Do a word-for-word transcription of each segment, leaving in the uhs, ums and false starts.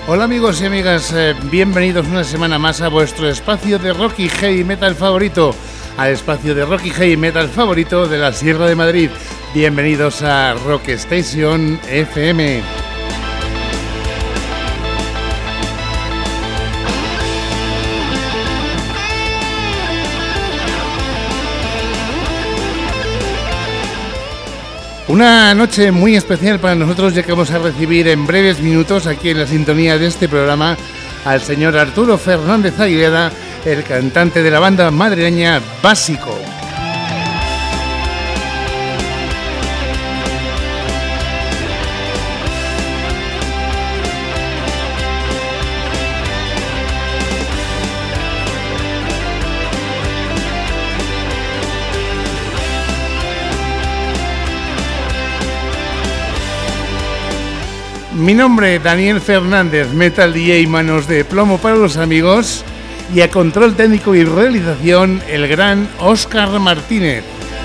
Hola amigos y amigas, eh, bienvenidos una semana más a vuestro espacio de rock y heavy metal favorito, al espacio de rock y heavy metal favorito de la Sierra de Madrid. Bienvenidos a Rock Station F M. Una noche muy especial para nosotros, ya que vamos a recibir en breves minutos aquí en la sintonía de este programa al señor Arturo Fernández Aguilera, el cantante de la banda madrileña Básico. Mi nombre es Daniel Fernández, Metal D J Manos de Plomo para los amigos, y a control técnico y realización el gran Óscar Martínez.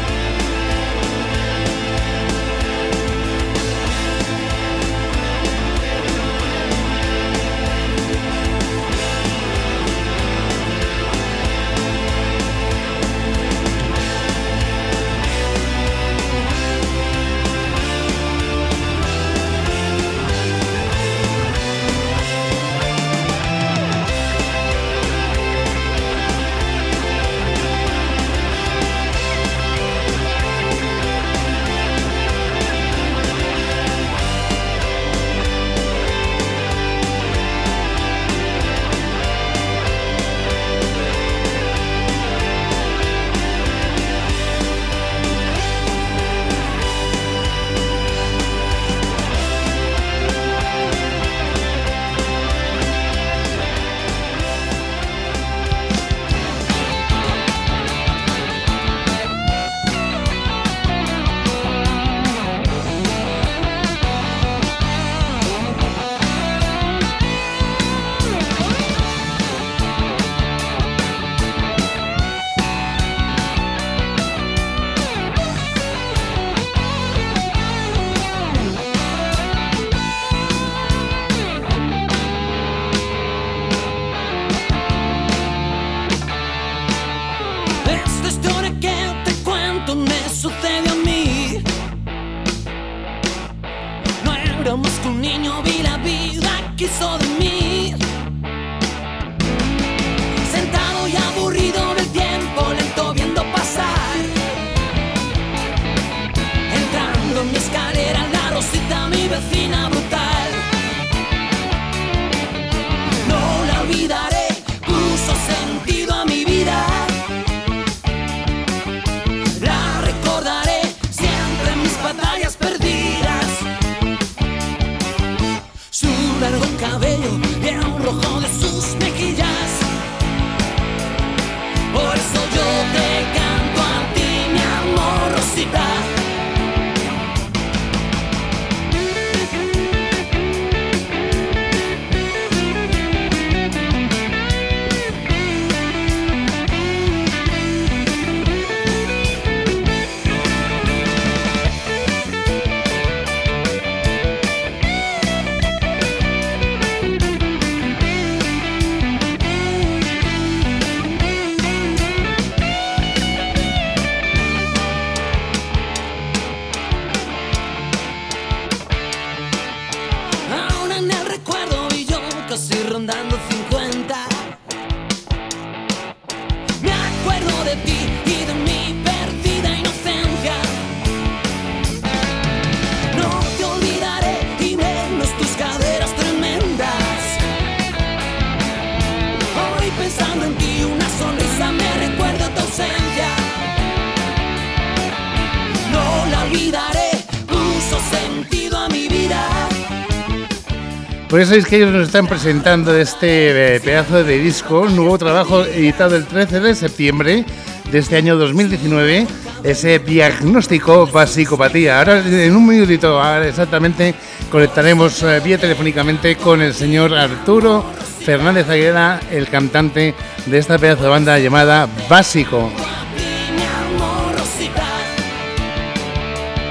Pues sabéis que ellos nos están presentando este pedazo de disco, un nuevo trabajo editado el trece de septiembre de este año dos mil diecinueve, ese Diagnóstico Basicopatía. Ahora en un minutito, ahora exactamente, conectaremos eh, vía telefónicamente con el señor Arturo Fernández Aguilera, el cantante de esta pedazo de banda llamada Básico.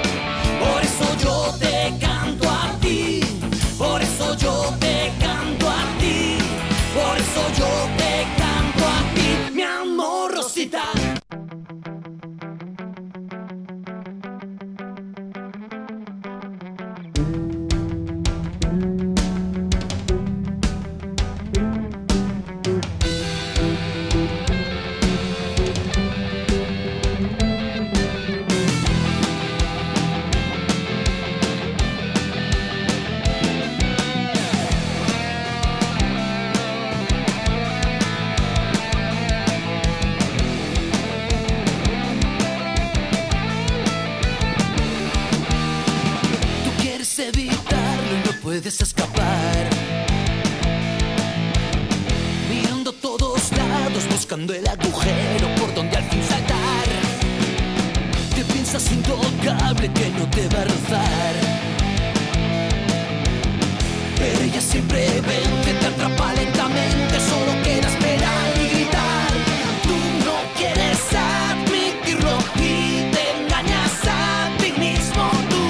Por eso yo te canto a ti, por eso yo te canto a puedes escapar. Mirando a todos lados, buscando el agujero por donde al fin saltar. Te piensas intocable que no te va a rozar, pero ella siempre vence, te atrapa lentamente, solo queda esperar y gritar. Tú no quieres admitirlo y te engañas a ti mismo tú.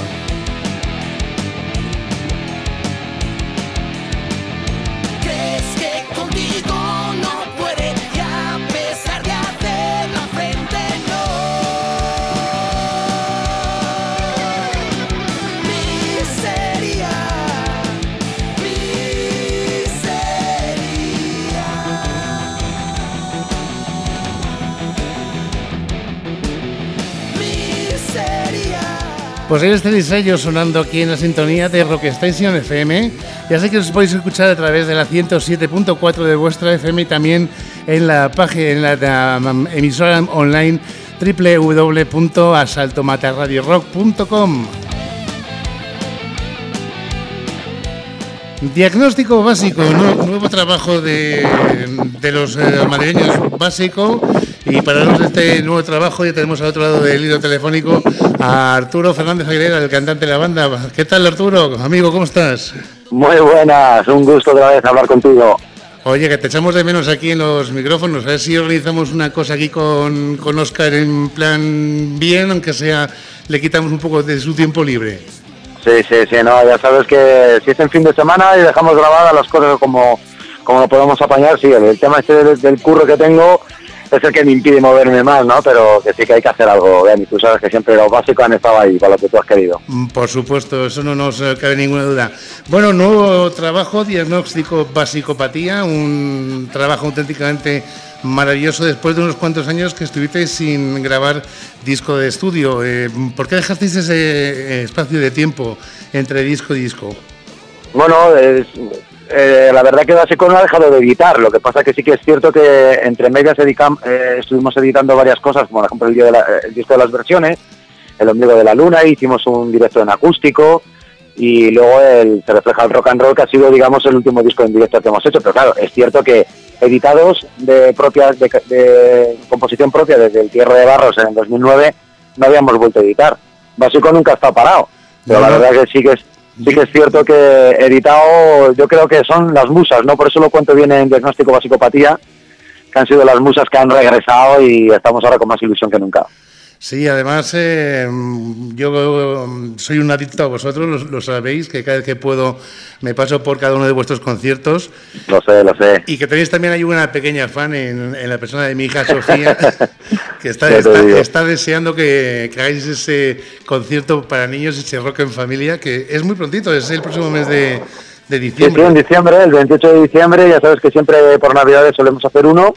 Crees que contigo no puede y a pesar de hacer la frente no. Miseria. Pues ahí estáis ellos sonando aquí en la sintonía de Rock Station F M. Ya sé que os podéis escuchar a través de la ciento siete punto cuatro de vuestra F M y también en la página, en la, la emisora online doble u doble u doble u punto asalto mata radio rock punto com. Diagnóstico básico, nuevo, nuevo trabajo de, de los eh, madrileños básico. Y para hablarnos de este nuevo trabajo ya tenemos al otro lado del hilo telefónico a Arturo Fernández Aguilera, el cantante de la banda. ¿Qué tal, Arturo? Amigo, ¿cómo estás? Muy buenas, un gusto otra vez hablar contigo. Oye, que te echamos de menos aquí en los micrófonos. A ver si organizamos una cosa aquí con, con Óscar en plan bien, aunque sea le quitamos un poco de su tiempo libre. Sí, sí, sí, no, ya sabes que si es en fin de semana y dejamos grabadas las cosas como, como lo podemos apañar, sí, el, el tema este del, del curro que tengo es el que me impide moverme más, ¿no? Pero que sí que hay que hacer algo, Dani. Tú sabes que siempre los básicos han estado ahí para lo que tú has querido. Por supuesto, eso no nos cabe ninguna duda. Bueno, nuevo trabajo, Diagnóstico Basicopatía, un trabajo auténticamente maravilloso después de unos cuantos años que estuviste sin grabar disco de estudio. Eh, ¿Por qué dejasteis ese espacio de tiempo entre disco y disco? Bueno, es... Eh, la verdad que Básico no ha dejado de editar, lo que pasa que sí que es cierto que entre medias edicam, eh, estuvimos editando varias cosas, como por ejemplo el, día de la, el disco de las versiones, El ombligo de la luna, hicimos un directo en acústico y luego el Se refleja el rock and roll, que ha sido, digamos, el último disco en directo que hemos hecho, pero claro, es cierto que editados de propia de, de composición propia desde el Tierra de Barros en el dos mil nueve no habíamos vuelto a editar. Básico nunca está parado, pero no, la verdad que sí que es Sí que es cierto que editado, yo creo que son las musas, ¿no? Por eso lo cuento bien en Diagnóstico Basicopatía, que han sido las musas que han regresado y estamos ahora con más ilusión que nunca. Sí, además eh, yo soy un adicto a vosotros, lo, lo sabéis, que cada vez que puedo me paso por cada uno de vuestros conciertos. Lo sé, lo sé. Y que tenéis también hay una pequeña fan en, en la persona de mi hija Sofía, que está, está, está deseando que, que hagáis ese concierto para niños, ese rock en familia, que es muy prontito, es el próximo mes de, de diciembre. Sí, sí, en diciembre, el veintiocho de diciembre, ya sabes que siempre por Navidades solemos hacer uno.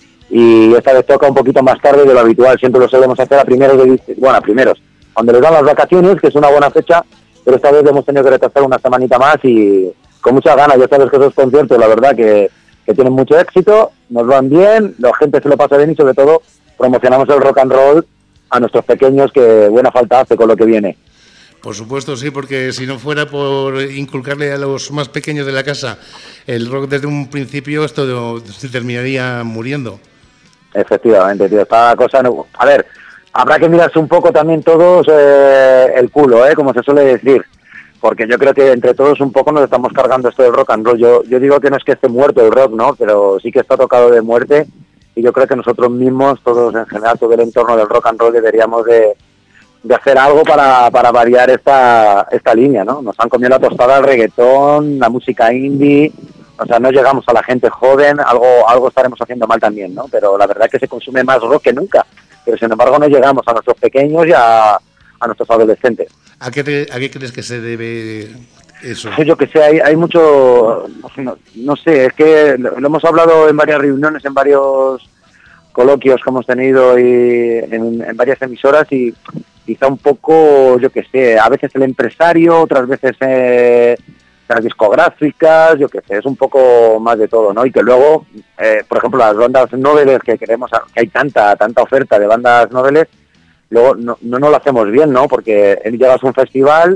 Y esta vez toca un poquito más tarde de lo habitual, siempre lo solemos hacer a primeros de bueno, a primeros, cuando les dan las vacaciones, que es una buena fecha, pero esta vez hemos tenido que retrasar una semanita más y con muchas ganas. Ya sabes que esos conciertos, la verdad, que, que tienen mucho éxito, nos van bien, la gente se lo pasa bien y sobre todo promocionamos el rock and roll a nuestros pequeños, que buena falta hace con lo que viene. Por supuesto, sí, porque si no fuera por inculcarle a los más pequeños de la casa el rock desde un principio, esto se terminaría muriendo. Efectivamente, tío, esta cosa no... A ver, habrá que mirarse un poco también todos eh, el culo, ¿eh? Como se suele decir, porque yo creo que entre todos un poco nos estamos cargando esto del rock and roll. Yo, yo digo que no es que esté muerto el rock, ¿no? Pero sí que está tocado de muerte y yo creo que nosotros mismos, todos en general, todo el entorno del rock and roll deberíamos de, de hacer algo para, para variar esta, esta línea, ¿no? Nos han comido la tostada el reggaetón, la música indie... O sea, no llegamos a la gente joven, algo algo estaremos haciendo mal también, ¿no? Pero la verdad es que se consume más rock que nunca. Pero sin embargo no llegamos a nuestros pequeños y a, a nuestros adolescentes. ¿A qué, te, ¿A qué crees que se debe eso? Yo que sé, hay, hay mucho... No, no sé, es que lo, lo hemos hablado en varias reuniones, en varios coloquios que hemos tenido y en, en varias emisoras y quizá un poco, yo que sé, a veces el empresario, otras veces... Eh, las discográficas, yo qué sé, es un poco más de todo, ¿no? Y que luego, eh, por ejemplo, las bandas noveles que queremos, que hay tanta tanta oferta de bandas noveles, luego no, no nos lo hacemos bien, ¿no? Porque llegas a un festival,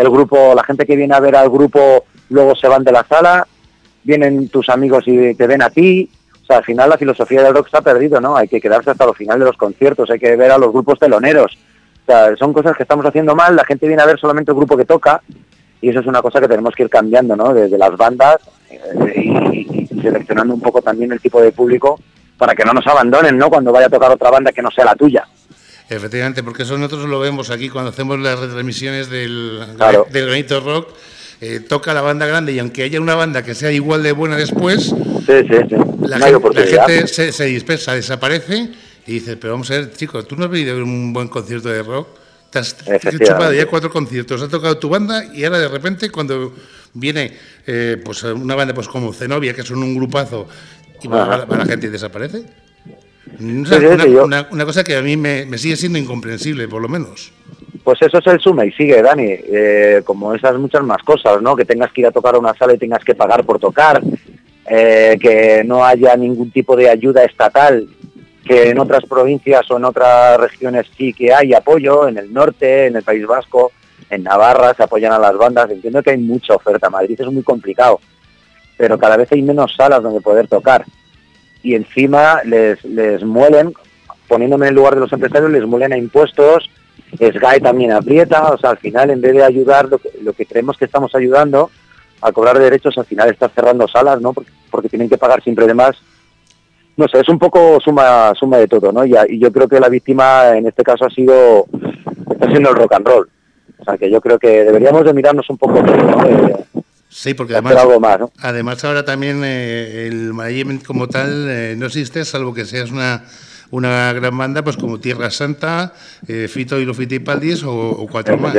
el grupo, la gente que viene a ver al grupo luego se van de la sala, vienen tus amigos y te ven a ti. O sea, al final la filosofía del rock está perdido, ¿no? Hay que quedarse hasta el final de los conciertos, hay que ver a los grupos teloneros. O sea, son cosas que estamos haciendo mal, la gente viene a ver solamente el grupo que toca, y eso es una cosa que tenemos que ir cambiando, ¿no? Desde las bandas eh, y, y seleccionando un poco también el tipo de público para que no nos abandonen, ¿no? Cuando vaya a tocar otra banda que no sea la tuya. Efectivamente, porque eso nosotros lo vemos aquí cuando hacemos las retransmisiones del, Claro. del Granito Rock. Eh, toca la banda grande y aunque haya una banda que sea igual de buena después, sí, sí, sí. La, no gente, la gente se, se dispersa, desaparece y dice, pero vamos a ver, chico, tú no has venido a ver un buen concierto de rock, te has chupado ya cuatro conciertos, has tocado tu banda y ahora de repente cuando viene eh, pues una banda pues como Zenobia, que son un grupazo, y va, va, va la gente y desaparece. O sea, sí, sí, una, sí, una, una cosa que a mí me, me sigue siendo incomprensible, por lo menos. Pues eso es el suma y sigue, Dani, eh, como esas muchas más cosas, ¿no? Que tengas que ir a tocar a una sala y tengas que pagar por tocar, eh, que no haya ningún tipo de ayuda estatal, que en otras provincias o en otras regiones sí que hay apoyo, en el norte, en el País Vasco, en Navarra se apoyan a las bandas. Entiendo que hay mucha oferta, Madrid es muy complicado, pero cada vez hay menos salas donde poder tocar. Y encima les, les muelen, poniéndome en el lugar de los empresarios, les muelen a impuestos. SGAE también aprieta, o sea, al final en vez de ayudar lo que, lo que creemos que estamos ayudando a cobrar derechos, al final está cerrando salas, ¿no? Porque, porque tienen que pagar siempre de más. No sé, es un poco suma suma de todo, ¿no? Y, y yo creo que la víctima en este caso ha sido, está siendo el rock and roll. O sea, que yo creo que deberíamos de mirarnos un poco, ¿no? De, sí, porque además, algo más, ¿no? además ahora también eh, el management como tal eh, no existe, salvo que seas una... una gran banda pues como Tierra Santa, eh, Fito y los Fitipaldis o, o cuatro más.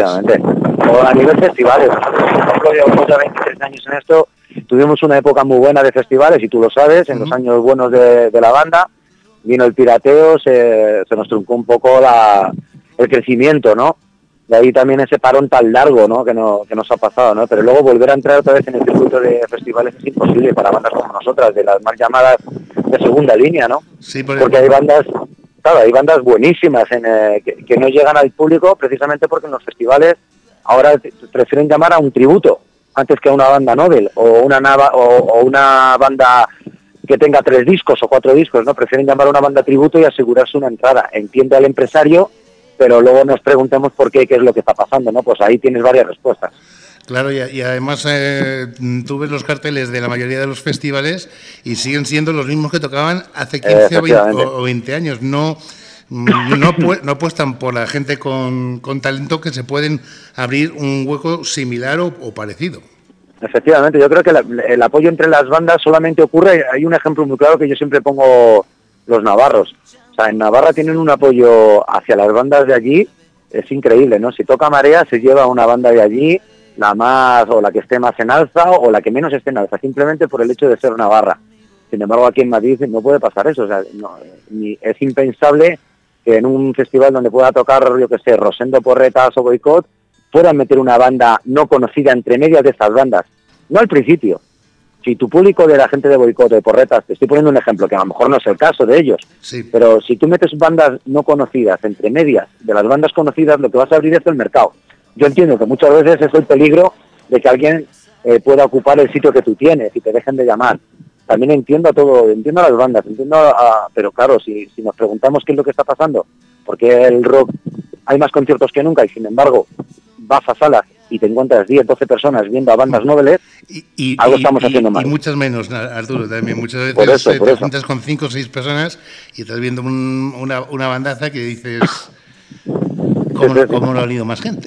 O a nivel festivales. Nosotros, por ejemplo, llevamos ya veintitrés años en esto, tuvimos una época muy buena de festivales, y tú lo sabes, en uh-huh. los años buenos de, de la banda, vino el pirateo, se, se nos truncó un poco la, el crecimiento, ¿no? De ahí también ese parón tan largo, ¿no? Que, no, que nos ha pasado, ¿no? Pero luego volver a entrar otra vez en el circuito de festivales es imposible para bandas como nosotras, de las más llamadas de segunda línea, ¿no? Sí, por porque hay bandas, claro, hay bandas buenísimas en, eh, que, que no llegan al público precisamente porque en los festivales ahora prefieren llamar a un tributo antes que a una banda Nobel o una nava, o, o una banda que tenga tres discos o cuatro discos, ¿no? Prefieren llamar a una banda tributo y asegurarse una entrada. Entiende al empresario, pero luego nos preguntemos por qué, qué es lo que está pasando, ¿no? Pues ahí tienes varias respuestas. Claro, y, y además eh, tú ves los carteles de la mayoría de los festivales y siguen siendo los mismos que tocaban hace quince o veinte, o veinte años. No, no, no apuestan por la gente con, con talento que se pueden abrir un hueco similar o, o parecido. Efectivamente, yo creo que la, el apoyo entre las bandas solamente ocurre, hay un ejemplo muy claro que yo siempre pongo, los navarros. O sea, en Navarra tienen un apoyo hacia las bandas de allí, es increíble, ¿no? Si toca Marea se lleva una banda de allí, la más, o la que esté más en alza, o la que menos esté en alza, simplemente por el hecho de ser Navarra. Sin embargo, aquí en Madrid no puede pasar eso, o sea, no, ni, es impensable que en un festival donde pueda tocar, yo que sé, Rosendo Porretas o Boicot, puedan meter una banda no conocida entre medias de estas bandas. No al principio. Si tu público de la gente de Boicot o de Porretas, te estoy poniendo un ejemplo, que a lo mejor no es el caso de ellos, sí. Pero si tú metes bandas no conocidas entre medias de las bandas conocidas, lo que vas a abrir es el mercado. Yo entiendo que muchas veces es el peligro de que alguien eh, pueda ocupar el sitio que tú tienes y te dejen de llamar. También entiendo a todo, entiendo a las bandas, entiendo a, pero claro, si, si nos preguntamos qué es lo que está pasando, porque el rock hay más conciertos que nunca y sin embargo vas a salas y te encuentras diez, doce personas viendo a bandas noveles, y, y, algo y, estamos y, haciendo mal. Y muchas menos, Arturo, también. Muchas veces por eso, te por juntas con cinco o seis personas y estás viendo un, una, una bandaza que dices, ¿cómo, sí, sí, ¿cómo no ha venido más gente?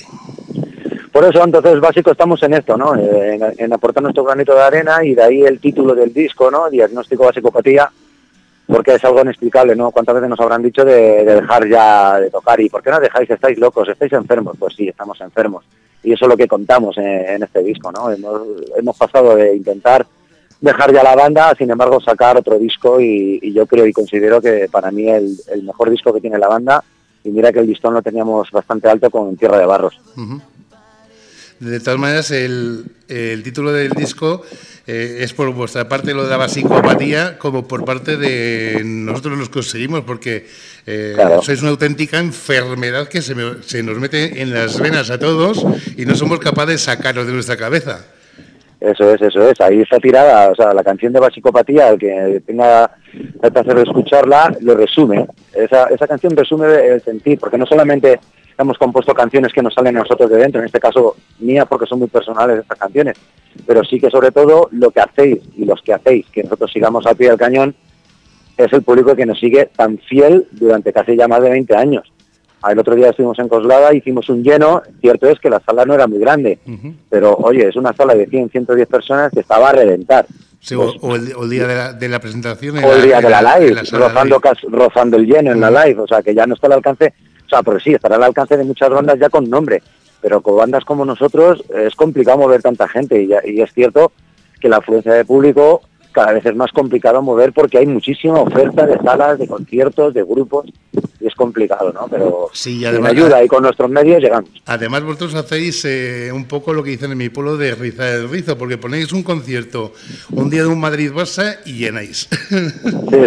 Por eso, entonces, básico estamos en esto, ¿no? En, en aportar nuestro granito de arena, y de ahí el título del disco, ¿no? Diagnóstico Basicopatía, porque es algo inexplicable, ¿no? ¿Cuántas veces nos habrán dicho de, de dejar ya de tocar? ¿Y por qué no dejáis? ¿Estáis locos? ¿Estáis enfermos? Pues sí, estamos enfermos. Y eso es lo que contamos en, en este disco, ¿no? Hemos, hemos pasado de intentar dejar ya la banda, sin embargo, sacar otro disco, y, y yo creo y considero que para mí el, el mejor disco que tiene la banda, y mira que el listón lo teníamos bastante alto con Tierra de Barros. Uh-huh. De todas maneras, el, el título del disco eh, es por vuestra parte lo de la basicopatía, como por parte de nosotros los conseguimos, porque eh, claro. sois una auténtica enfermedad que se, me, se nos mete en las venas a todos y no somos capaces de sacarlo de nuestra cabeza. Eso es, eso es, ahí está tirada, o sea, la canción de Basicopatía, el que tenga el placer de escucharla, lo resume, esa, esa canción resume el sentir, porque no solamente hemos compuesto canciones que nos salen a nosotros de dentro, en este caso mías porque son muy personales estas canciones, pero sí que sobre todo lo que hacéis y los que hacéis, que nosotros sigamos al pie del cañón, es el público que nos sigue tan fiel durante casi ya más de veinte años. El otro día estuvimos en Coslada, hicimos un lleno, cierto es que la sala no era muy grande, uh-huh. pero oye, es una sala de cien, ciento diez personas que estaba a reventar. Sí, pues, o, el, o el día de la, de la presentación. O el día de la, la live, la rozando, live. rozando el lleno en uh-huh. la live, o sea que ya no está al alcance, o sea, porque sí, estará al alcance de muchas bandas ya con nombre, pero con bandas como nosotros es complicado mover tanta gente y, y es cierto que la afluencia de público cada vez es más complicado mover porque hay muchísima oferta de salas, de conciertos, de grupos, y es complicado, ¿no? Pero sí, y además, con ayuda y con nuestros medios llegamos. Además vosotros hacéis eh, un poco lo que dicen en mi pueblo de rizar el rizo, porque ponéis un concierto un día de un Madrid-Barça y llenáis. Sí,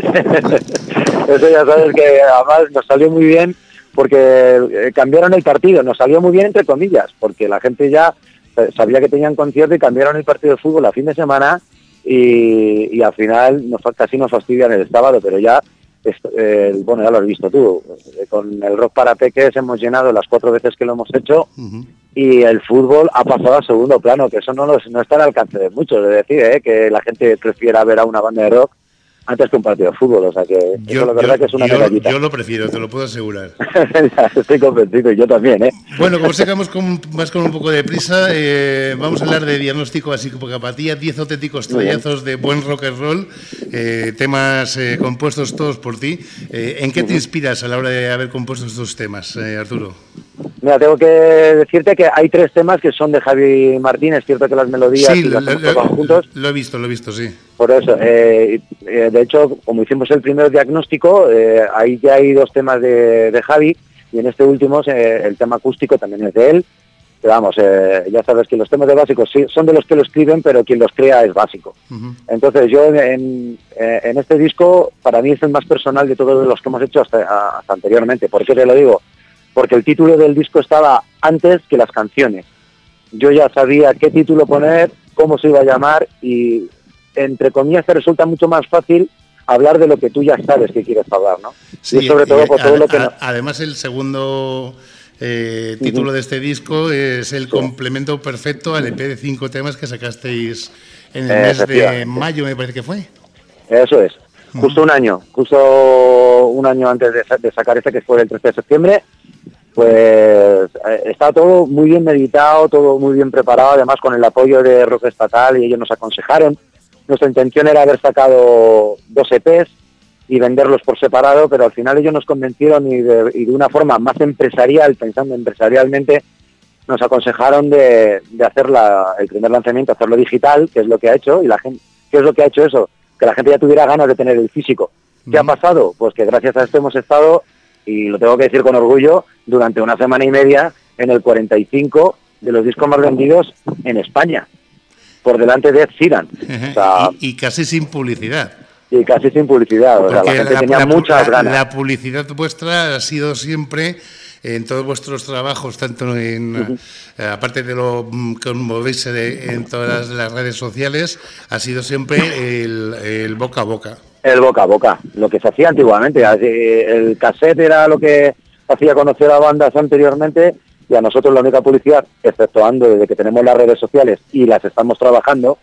eso ya sabes que además nos salió muy bien porque cambiaron el partido, nos salió muy bien entre comillas, porque la gente ya sabía que tenían concierto y cambiaron el partido de fútbol a fin de semana. Y, y al final nos, casi nos fastidian el sábado, pero ya, eh, bueno, ya lo has visto tú, con el Rock para Peques hemos llenado las cuatro veces que lo hemos hecho uh-huh. y el fútbol ha pasado a segundo plano, que eso no, los, no está al alcance de muchos, de decir, eh, que la gente prefiera ver a una banda de rock antes que un partido de fútbol, o sea que yo, eso la verdad yo, que es una yo, medallita. Yo lo prefiero, te lo puedo asegurar. Estoy convencido, y yo también, ¿eh? Bueno, como sacamos con, más con un poco de prisa, eh, vamos a hablar de Diagnóstico Basicopatía, diez auténticos trayazos de buen rock and roll, eh, temas eh, compuestos todos por ti. Eh, ¿En qué te inspiras a la hora de haber compuesto estos temas, eh, Arturo? Mira, tengo que decirte que hay tres temas que son de Javi Martín, es cierto que las melodías sí, y las lo, hemos lo, tocado juntos. Lo he visto, lo he visto, sí. Por eso, eh, eh, de hecho, como hicimos el primer diagnóstico, eh, ahí ya hay dos temas de, de Javi, y en este último eh, el tema acústico también es de él. Pero vamos, eh, ya sabes que los temas de básicos sí, son de los que lo escriben, pero quien los crea es básico. Uh-huh. Entonces yo en, en este disco, para mí es el más personal de todos los que hemos hecho hasta, hasta anteriormente. ¿Por qué te lo digo? Porque el título del disco estaba antes que las canciones. Yo ya sabía qué título poner, cómo se iba a llamar y, entre comillas, te resulta mucho más fácil hablar de lo que tú ya sabes que quieres hablar, ¿no? Sí, y sobre todo por todo a, lo que... A, no... Además, el segundo eh, título uh-huh. de este disco es el sí. complemento perfecto al E P de cinco temas que sacasteis en el mes de mayo, me parece que fue. Eso es. Uh-huh. Justo un año, justo un año antes de, de sacar este, que fue el trece de septiembre, pues eh, está todo muy bien meditado, todo muy bien preparado, además con el apoyo de Rock Estatal, y ellos nos aconsejaron. Nuestra intención era haber sacado dos E Pes y venderlos por separado, pero al final ellos nos convencieron y de, y de una forma más empresarial, pensando empresarialmente, nos aconsejaron de, de hacer la, el primer lanzamiento, hacerlo digital, que es lo que ha hecho, y la gente, ¿qué es lo que ha hecho eso? Que la gente ya tuviera ganas de tener el físico. ¿Qué uh-huh. ha pasado? Pues que gracias a esto hemos estado, y lo tengo que decir con orgullo, durante una semana y media en el cuarenta y cinco de los discos más vendidos en España, por delante de Ed Sheeran. O sea, y, y casi sin publicidad. Y casi sin publicidad, o sea, la gente la, tenía la, muchas la, ganas. La publicidad vuestra ha sido siempre, en todos vuestros trabajos, tanto en, uh-huh. eh, aparte de lo que movéis en todas las redes sociales, ha sido siempre el, el boca a boca. El boca a boca, lo que se hacía antiguamente. El cassette era lo que hacía conocer a bandas anteriormente, y a nosotros la única publicidad, exceptuando desde que tenemos las redes sociales y las estamos trabajando,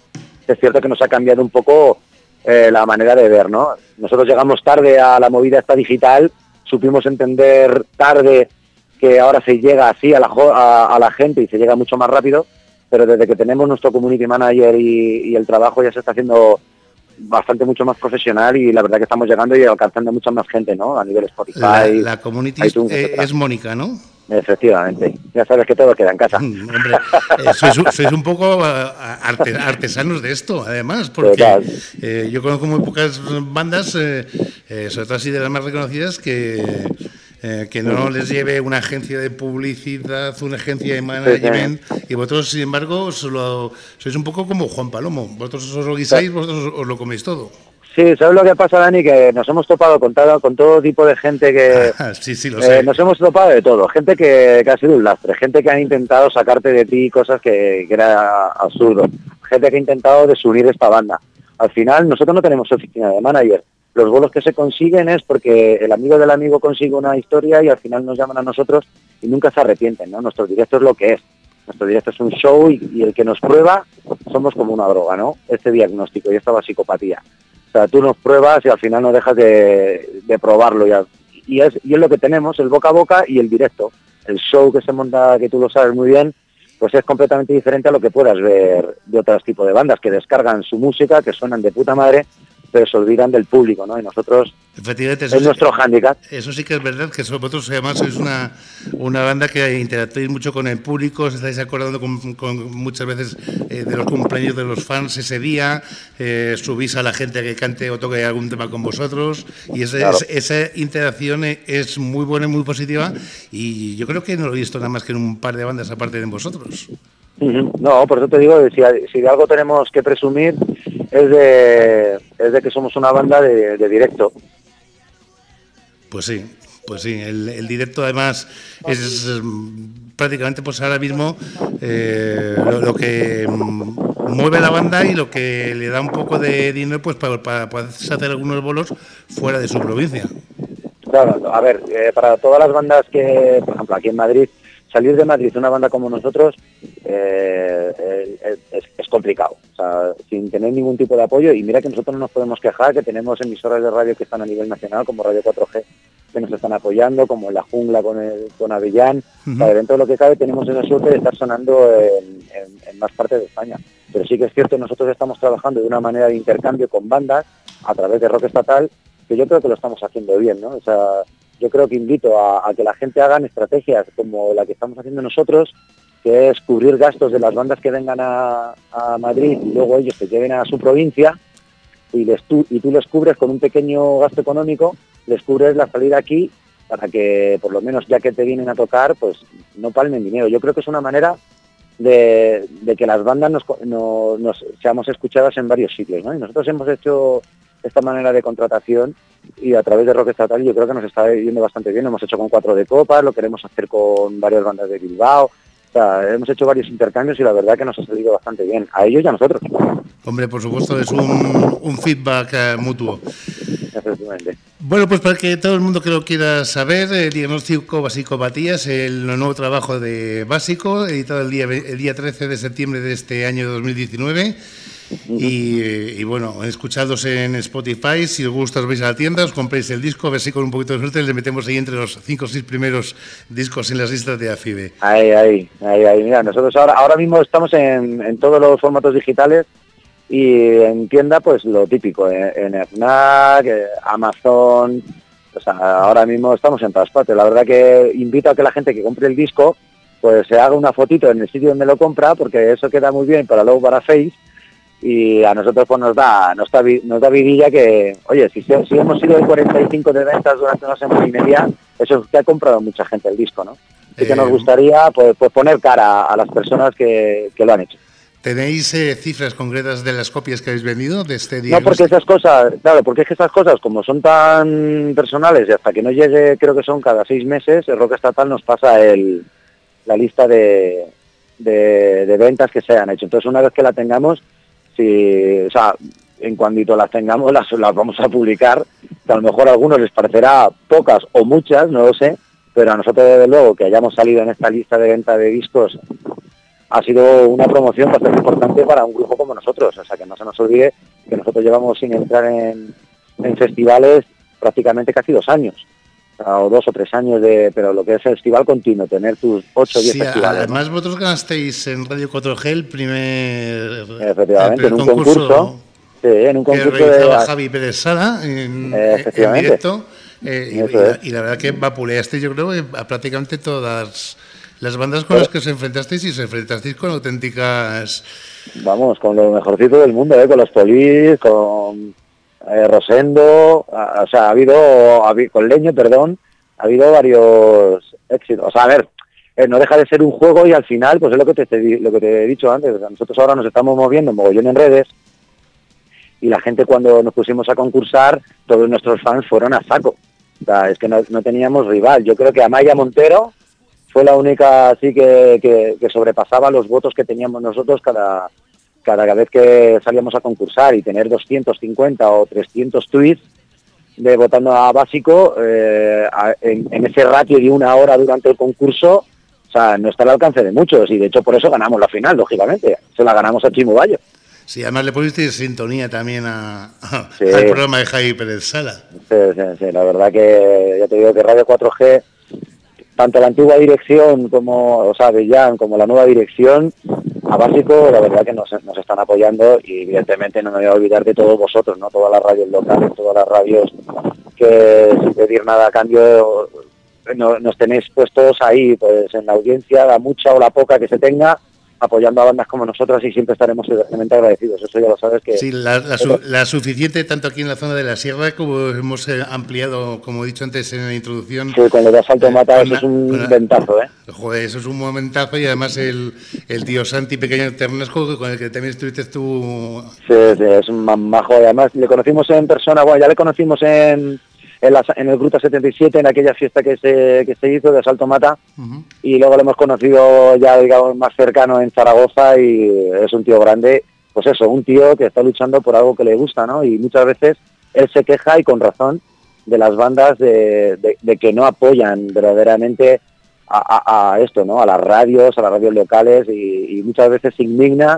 es cierto que nos ha cambiado un poco eh, la manera de ver, ¿no? Nosotros llegamos tarde a la movida esta digital, supimos entender tarde que ahora se llega así a la, a, a la gente y se llega mucho más rápido, pero desde que tenemos nuestro community manager y, y el trabajo ya se está haciendo bastante mucho más profesional, y la verdad que estamos llegando y alcanzando mucha más gente, ¿no? A nivel Spotify. La, la community iTunes, es, es Mónica, ¿no? Efectivamente. Ya sabes que todo queda en casa. Hombre, eh, sois, sois un poco arte, artesanos de esto, además, porque eh, yo conozco muy pocas bandas, eh, eh, sobre todo así de las más reconocidas, que eh, que no les lleve una agencia de publicidad, una agencia de management, sí, sí. Y vosotros, sin embargo, solo, sois un poco como Juan Palomo, vosotros os lo guisáis, sí. Vosotros os lo coméis todo. Sí, ¿sabes lo que pasa, Dani? Que nos hemos topado con todo, con todo tipo de gente que... sí, sí, lo sé. Eh, nos hemos topado de todo. Gente que, que ha sido un lastre, gente que ha intentado sacarte de ti cosas que, que era absurdo, gente que ha intentado desunir esta banda. Al final, nosotros no tenemos oficina de manager. Los bolos que se consiguen es porque el amigo del amigo consigue una historia y al final nos llaman a nosotros y nunca se arrepienten, ¿no? Nuestro directo es lo que es. Nuestro directo es un show y, y el que nos prueba somos como una droga, ¿no? Este diagnóstico y esta psicopatía. O sea, tú nos pruebas y al final no dejas de, de probarlo. Ya. Y, es, y es lo que tenemos, el boca a boca y el directo. El show que se monta, que tú lo sabes muy bien, pues es completamente diferente a lo que puedas ver de otros tipos de bandas que descargan su música, que suenan de puta madre, pero se olvidan del público, ¿no? Y nosotros, efectivamente, eso es sí, nuestro hándicap. Eso sí que es verdad, que vosotros además sois una, una banda que interactuáis mucho con el público, os estáis acordando con, con muchas veces eh, de los cumpleaños de los fans ese día, eh, subís a la gente que cante o toque algún tema con vosotros, y ese, claro. es, esa interacción es muy buena y muy positiva, y yo creo que no lo he visto nada más que en un par de bandas aparte de vosotros. No, por eso te digo, si, si de algo tenemos que presumir es de, es de que somos una banda de, de directo. Pues sí, pues sí, el, el directo además es, es prácticamente pues ahora mismo eh, lo, lo que mueve la banda y lo que le da un poco de dinero pues para, para poder hacer algunos bolos fuera de su provincia. Claro, a ver, eh, para todas las bandas que, por ejemplo, aquí en Madrid, salir de Madrid una banda como nosotros eh, es, es complicado, o sea, sin tener ningún tipo de apoyo. Y mira que nosotros no nos podemos quejar, que tenemos emisoras de radio que están a nivel nacional, como Radio cuatro G, que nos están apoyando, como La Jungla con el, con Avellán. Uh-huh. O sea, dentro de lo que cabe tenemos esa suerte de estar sonando en, en, en más partes de España. Pero sí que es cierto, nosotros estamos trabajando de una manera de intercambio con bandas a través de Rock Estatal, que yo creo que lo estamos haciendo bien, ¿no? O sea, yo creo que invito a, a que la gente hagan estrategias como la que estamos haciendo nosotros, que es cubrir gastos de las bandas que vengan a, a Madrid y luego ellos te lleven a su provincia y, les tú, y tú les cubres con un pequeño gasto económico, les cubres la salida aquí para que por lo menos ya que te vienen a tocar, pues no palmen dinero. Yo creo que es una manera de, de que las bandas nos, no, nos seamos escuchadas en varios sitios, ¿no? Y nosotros hemos hecho esta manera de contratación y a través de Rock Estatal yo creo que nos está yendo bastante bien. Lo hemos hecho con Cuatro de Copas, lo queremos hacer con varias bandas de Bilbao. O sea, hemos hecho varios intercambios y la verdad que nos ha salido bastante bien, a ellos y a nosotros. Hombre, por supuesto, es un, un feedback uh, mutuo. Efectivamente. Bueno, pues para que todo el mundo que lo quiera saber, el diagnóstico Basicopatías, el nuevo trabajo de Básico, editado el día, el día trece de septiembre de este año dos mil diecinueve. Y, y bueno, escuchados en Spotify, si os gusta os vais a la tienda, os compréis el disco, a ver si con un poquito de suerte le metemos ahí entre los cinco o seis primeros discos en las listas de AFIBE. Ahí, ahí, ahí, ahí. Mira, nosotros ahora, ahora mismo estamos en, en todos los formatos digitales y en tienda pues lo típico, en, en FNAC, Amazon, o sea, ahora mismo estamos en todas partes. La verdad que invito a que la gente que compre el disco pues se haga una fotito en el sitio donde lo compra, porque eso queda muy bien para luego para Face. Y a nosotros pues nos da nos da, nos da vidilla que, oye, si, si hemos sido el cuarenta y cinco de ventas durante una semana y media, eso es que ha comprado mucha gente el disco, ¿no? Así eh, que nos gustaría pues, pues poner cara a las personas que, que lo han hecho. ¿Tenéis eh, cifras concretas de las copias que habéis vendido de este día? No, porque esas cosas, claro, porque es que esas cosas como son tan personales y hasta que no llegue, creo que son cada seis meses, el Rock Estatal nos pasa el, la lista de, de, de ventas que se han hecho. Entonces una vez que la tengamos, si, o sea, en cuantito las tengamos, las, las vamos a publicar, que a lo mejor a algunos les parecerá pocas o muchas, no lo sé, pero a nosotros desde luego que hayamos salido en esta lista de venta de discos ha sido una promoción bastante importante para un grupo como nosotros. O sea, que no se nos olvide que nosotros llevamos sin entrar en, en festivales prácticamente casi dos años. O dos o tres años de, pero lo que es el festival continuo, tener tus ocho o diez sí, festivales. Además, ¿no? Vosotros ganasteis en Radio cuatro G el primer, efectivamente, el primer en un concurso, concurso, sí, en un concurso que realizaba de Javi Pérez Sala en, efectivamente. en directo, eh, y, y, es. la, y la verdad que vapuleasteis, yo creo, a prácticamente todas las bandas con las que os enfrentasteis y os enfrentasteis con auténticas... Vamos, con lo mejorcito del mundo, ¿eh? Con los Polis, con... Eh, Rosendo, a, o sea, ha habido, ha habido, con Leño, perdón, ha habido varios éxitos. O sea, a ver, eh, no deja de ser un juego y al final, pues es lo que te, te, lo que te he dicho antes. O sea, nosotros ahora nos estamos moviendo mogollón en redes y la gente cuando nos pusimos a concursar, todos nuestros fans fueron a saco. O sea, es que no, no teníamos rival. Yo creo que Amaya Montero fue la única así que, que, que sobrepasaba los votos que teníamos nosotros cada, cada vez que salíamos a concursar, y tener doscientos cincuenta o trescientos tweets de votando a básico eh, a, en, en ese ratio de una hora durante el concurso. O sea, no está al alcance de muchos, y de hecho por eso ganamos la final, lógicamente. Se la ganamos a Chimo Bayo. Sí, además le pusiste sintonía también a, a, sí. al programa de Javi Pérez Sala. Sí, sí, sí, la verdad que ya te digo que Radio cuatro G, tanto la antigua dirección como, o sea, de Jan, como la nueva dirección, a básico, la verdad que nos, nos están apoyando, y evidentemente no me voy a olvidar de todos vosotros, ¿no? Todas las radios locales, todas las radios que sin pedir nada a cambio no, nos tenéis puestos ahí, pues en la audiencia, la mucha o la poca que se tenga, apoyando a bandas como nosotras, y siempre estaremos eternamente agradecidos. Eso ya lo sabes que... Sí, la, la, su, la suficiente, tanto aquí en la zona de la Sierra, como hemos eh, ampliado, como he dicho antes en la introducción. Sí, con lo de Asalto Mata, eh, eso es un una, ventazo, ¿eh? Joder, eso es un momentazo, y además el, el tío Santi Pequeño Ternesco, con el que también estuviste tú... Sí, sí, es un majo, además le conocimos en persona, bueno, ya le conocimos en... En, la, en el Gruta setenta y siete, en aquella fiesta que se, que se hizo de Asalto Mata, uh-huh. Y luego lo hemos conocido ya, digamos, más cercano en Zaragoza, y es un tío grande, pues eso, un tío que está luchando por algo que le gusta, ¿no? Y muchas veces él se queja, y con razón, de las bandas de, de, de que no apoyan verdaderamente a, a, a esto, ¿no? A las radios, a las radios locales, y, y muchas veces se indigna,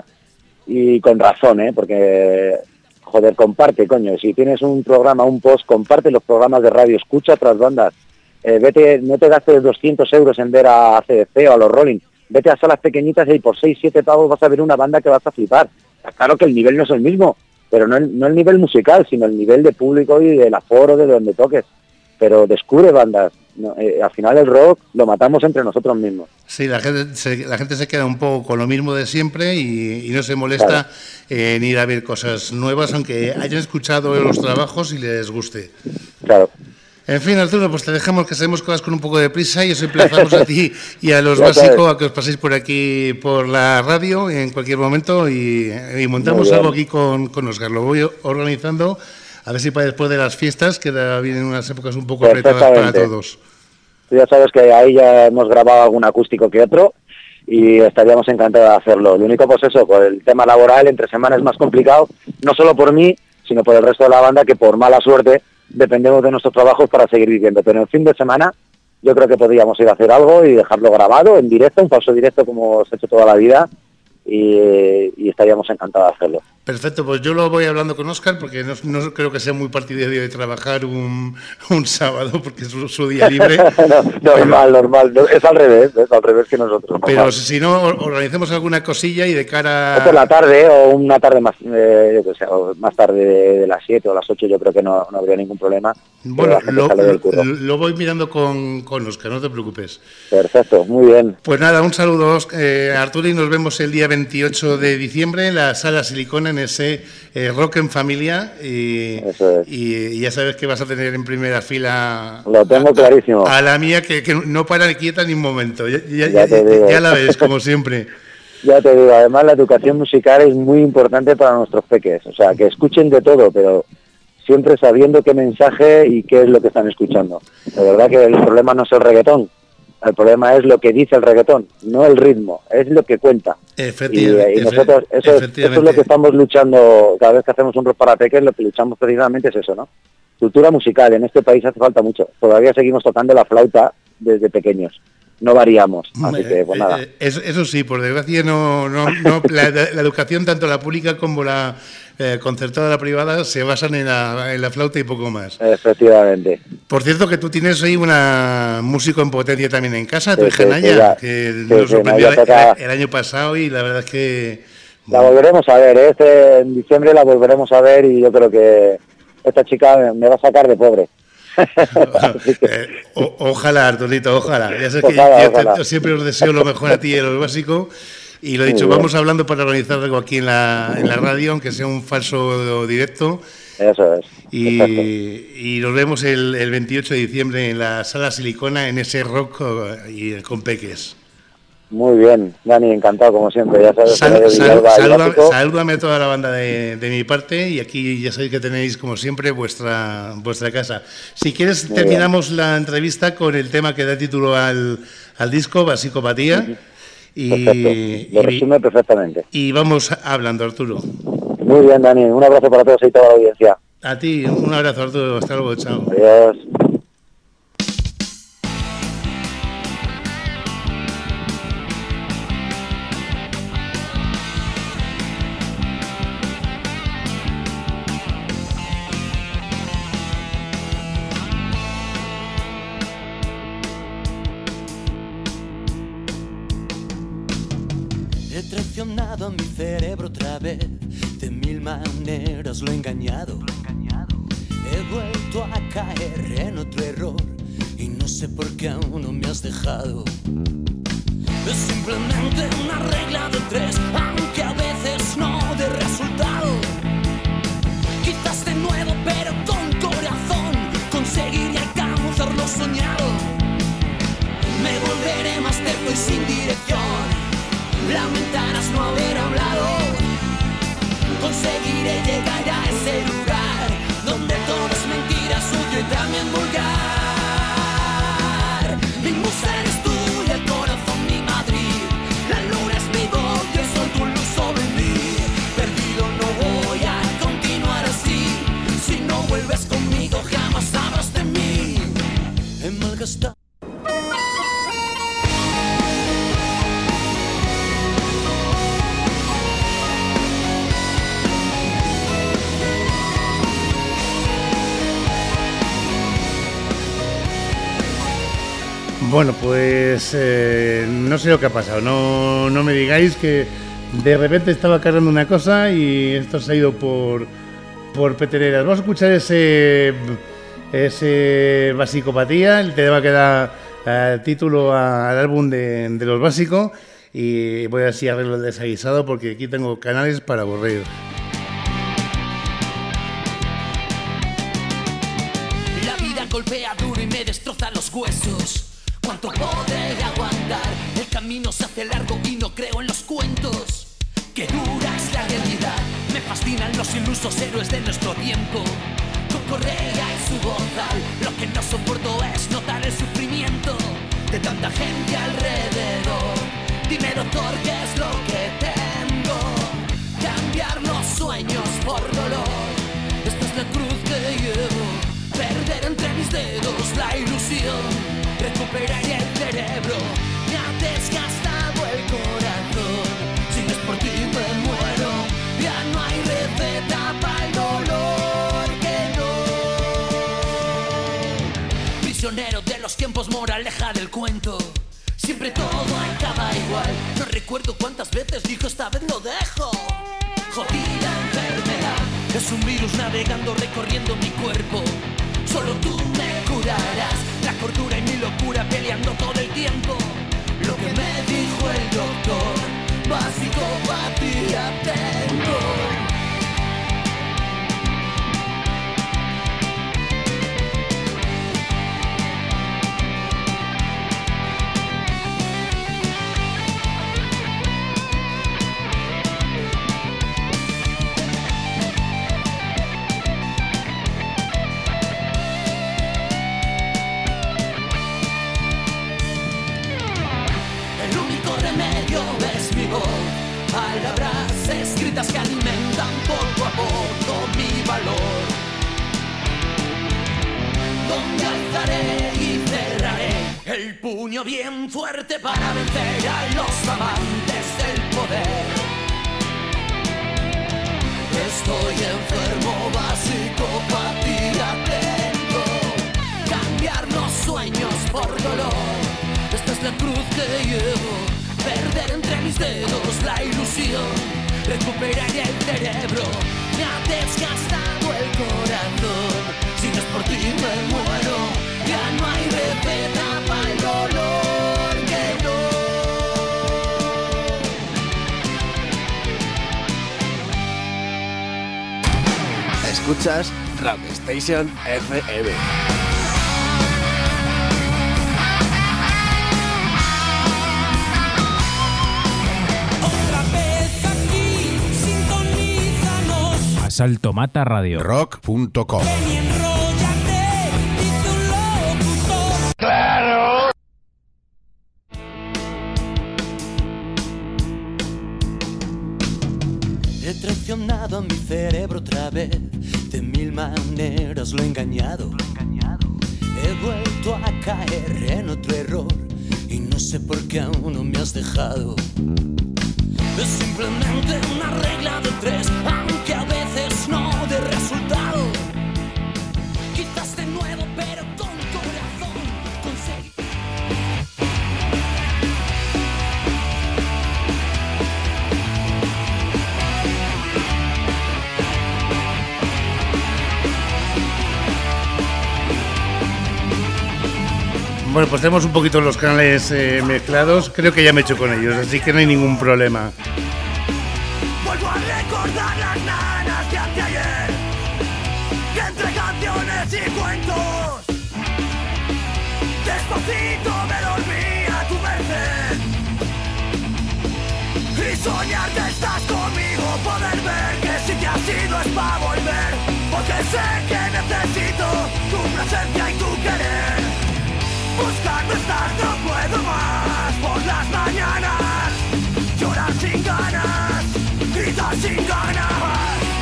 y con razón, ¿eh? Porque... Joder, comparte, coño. Si tienes un programa, un post, comparte los programas de radio, escucha otras bandas. Eh, vete, no te gastes doscientos euros en ver a C D C o a los Rolling. Vete a salas pequeñitas y por seis, siete pavos vas a ver una banda que vas a flipar. Claro que el nivel no es el mismo, pero no el, no el nivel musical, sino el nivel de público y del aforo de donde toques. Pero descubre bandas. No, eh, al final el rock lo matamos entre nosotros mismos. Sí, la gente se, la gente se queda un poco con lo mismo de siempre, y, y no se molesta claro. en ir a ver cosas nuevas, aunque hayan escuchado los trabajos y les guste. Claro. En fin, Arturo, pues te dejamos, que sabemos que vas con un poco de prisa, y os emplazamos a ti y a los básicos a que os paséis por aquí por la radio en cualquier momento, y, y montamos algo aquí con, con Óscar. Lo voy organizando. A ver si para después de las fiestas, que vienen unas épocas un poco apretadas para todos. Tú ya sabes que ahí ya hemos grabado algún acústico que otro, y estaríamos encantados de hacerlo. Lo único, pues eso, por el tema laboral, entre semanas es más complicado, no solo por mí, sino por el resto de la banda, que por mala suerte dependemos de nuestros trabajos para seguir viviendo. Pero en el fin de semana yo creo que podríamos ir a hacer algo y dejarlo grabado en directo, un falso directo como se ha hecho toda la vida. Y, y estaríamos encantados de hacerlo. Perfecto, pues yo lo voy hablando con Óscar, porque no, no creo que sea muy partidario de trabajar un, un sábado, porque es su, su día libre. no, normal, pero, normal, no, es al revés, es al revés que nosotros. Pero normal. Si no, organicemos alguna cosilla y de cara... O por la tarde, o una tarde más, eh, yo sé, o más tarde de, de las siete o las ocho, yo creo que no, no habría ningún problema. Bueno, lo, lo, lo voy mirando con, con Óscar, no te preocupes. Perfecto, muy bien. Pues nada, un saludo, eh, Arturo, y nos vemos el día veintiocho de diciembre en la Sala Silicona, en ese eh, Rock en Familia, y, Eso es. y, y ya sabes que vas a tener en primera fila lo tengo a, clarísimo a, a la mía, que, que no para quieta ni un momento, ya, ya, ya, ya, ya la ves, como siempre. Ya te digo, además la educación musical es muy importante para nuestros peques, o sea, que escuchen de todo, pero siempre sabiendo qué mensaje y qué es lo que están escuchando. De verdad que el problema no es el reggaetón, el problema es lo que dice el reggaetón, no el ritmo, es lo que cuenta. Efectivamente. Y, y nosotros, eso es, eso es lo que estamos luchando, cada vez que hacemos un rock para peques, lo que luchamos precisamente es eso, ¿no? Cultura musical, en este país hace falta mucho. Todavía seguimos tocando la flauta desde pequeños. No variamos, así que pues nada. Eso, eso sí, por desgracia no, no, no la, la educación, tanto la pública como la eh, concertada, la privada, se basan en la, en la flauta y poco más. Efectivamente. Por cierto, que tú tienes ahí una músico en potencia también en casa, tu sí, hija sí, Naya, ya, que sí, nos sí, sorprendió no, toca... el, el año pasado, y la verdad es que... La volveremos a ver, ¿eh? Este, en diciembre la volveremos a ver, y yo creo que esta chica me va a sacar de pobre. eh, o, ojalá, Arturito, ojalá. Ya sabes ojalá, que yo ojalá. Te, siempre os deseo lo mejor a ti y a los básicos. Y lo dicho, vamos hablando para organizar algo aquí en la, en la radio, aunque sea un falso directo. Eso es. Y, y nos vemos el, el veintiocho de diciembre en la Sala Silicona, en ese rock y con Peques. Muy bien, Dani, encantado como siempre. Ya sabes, sal, que sal, salúdame, salúdame a toda la banda de, de mi parte, y aquí ya sabéis que tenéis como siempre vuestra vuestra casa. Si quieres, muy terminamos bien. La entrevista con el tema que da título al, al disco, Basicopatía. Uh-huh. Y, lo resume perfectamente. Y vamos hablando, Arturo. Muy bien, Dani. Un abrazo para todos y toda la audiencia. A ti, un abrazo, Arturo. Hasta luego, chao. Adiós. He traicionado a mi cerebro otra vez, de mil maneras lo he engañado. He vuelto a caer en otro error y no sé por qué aún no me has dejado. Es simplemente una regla de tres, aunque a veces no dé resultado. Quizás de nuevo, pero con corazón, conseguiré alcanzar lo soñado. Me volveré más terco y sin dirección. Lamentarás no haber hablado. Conseguiré llegar a ese lugar donde todo es mentira, sucio y también vulgar. Mi musa eres tú y el corazón mi Madrid. La luna es mi voz y el sol tu luz sobre mí. Perdido no voy a continuar así. Si no vuelves conmigo jamás sabrás de mí. He malgastado. Bueno, pues eh, no sé lo que ha pasado, no, no me digáis que de repente estaba cargando una cosa y esto se ha ido por, por peteneras. Vamos a escuchar ese, ese Basicopatía, el tema que da eh, título a, al álbum de, de Los Básicos, y voy a así arreglo el desaguisado porque aquí tengo canales para aburrir. La vida golpea duro y me destroza los huesos. ¿Cuánto podré aguantar? El camino se hace largo y no creo en los cuentos. Qué dura es la realidad. Me fascinan los ilusos héroes de nuestro tiempo. Con Correa y su bozal, lo que no soporto es notar el sufrimiento de tanta gente alrededor. Dime, doctor, ¿qué es lo que tengo? Cambiar los sueños por dolor. Esta es la cruz que llevo. Perder entre mis dedos la ilusión. Recuperaré el cerebro, me ha desgastado el corazón. Si no es por ti me muero, ya no hay receta para el dolor que no. Prisionero de los tiempos, moraleja del cuento. Siempre todo acaba igual. No recuerdo cuántas veces dijo esta vez lo dejo. Jodida enfermedad, es un virus navegando, recorriendo mi cuerpo. Solo tú me curarás. La cordura y mi locura peleando todo el tiempo. Lo que me dijo el doctor, basicopatía tengo. Palabras escritas que alimentan poco a poco mi valor. Donde alzaré y cerraré el puño bien fuerte para vencer a los amantes del poder. Estoy enfermo, basicopatía tengo. Cambiar los sueños por dolor. Esta es la cruz que llevo. Perder entre mis dedos la ilusión. Recuperaré el cerebro. Me ha desgastado el corazón. Si no es por ti me muero. Ya no hay receta para el dolor que no. Escuchas Rock Station F M. Asalto Mata Radio. rock punto com. ¡Claro! He traicionado a mi cerebro otra vez. De mil maneras lo he engañado. He vuelto a caer en otro error. Y no sé por qué aún no me has dejado. Es simplemente una regla de tres, aunque a veces no de resultado. Quizás de nuevo, pero con corazón conseguí. Bueno, pues tenemos un poquito los canales eh, mezclados. Creo que ya me he hecho con ellos, así que no hay ningún problema. Vuelvo a recordar las nanas de anteayer, que entre canciones y cuentos despacito me dormí a tu merced. Y soñar que estás conmigo, poder ver que si te has ido es pa' volver, porque sé que necesito tu presencia y tu querer. Buscando estar no puedo más, por las mañanas llorar sin ganas, gritar sin ganas.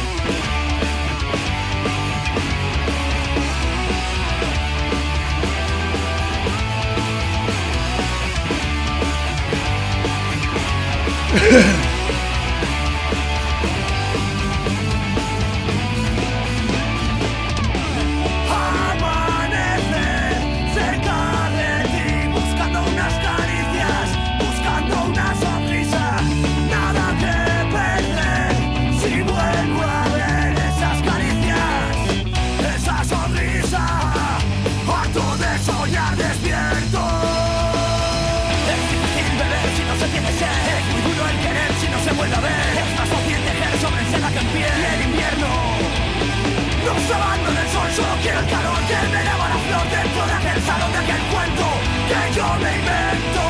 Vuelve a ver, es más fácil dejar sobre el seda que en pie. Y el invierno no se abandona el sol, solo quiero el calor que me lava la flor dentro de aquel salón, de aquel cuento que yo me invento.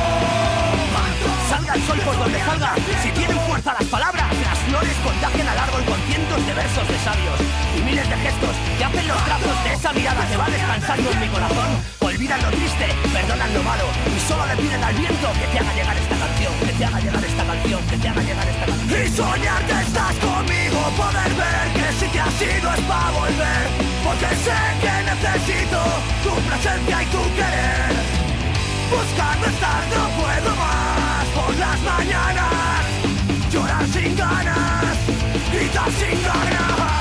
Salga el sol por donde salga, si tienen fuerza las palabras, las flores contagian al árbol con cientos de versos de sabios y miles de gestos que hacen los trazos de esa mirada que va descansando en mi corazón. Olvidan lo triste, perdonan lo malo y solo le piden al viento que te haga llegar esta canción, que te haga llegar esta canción, que te haga llegar esta canción. Y soñar que estás conmigo, poder ver que si te has ido es pa' volver, porque sé que necesito tu presencia y tu querer. Buscando estar no puedo más, por las mañanas llorar sin ganas, gritar sin ganas.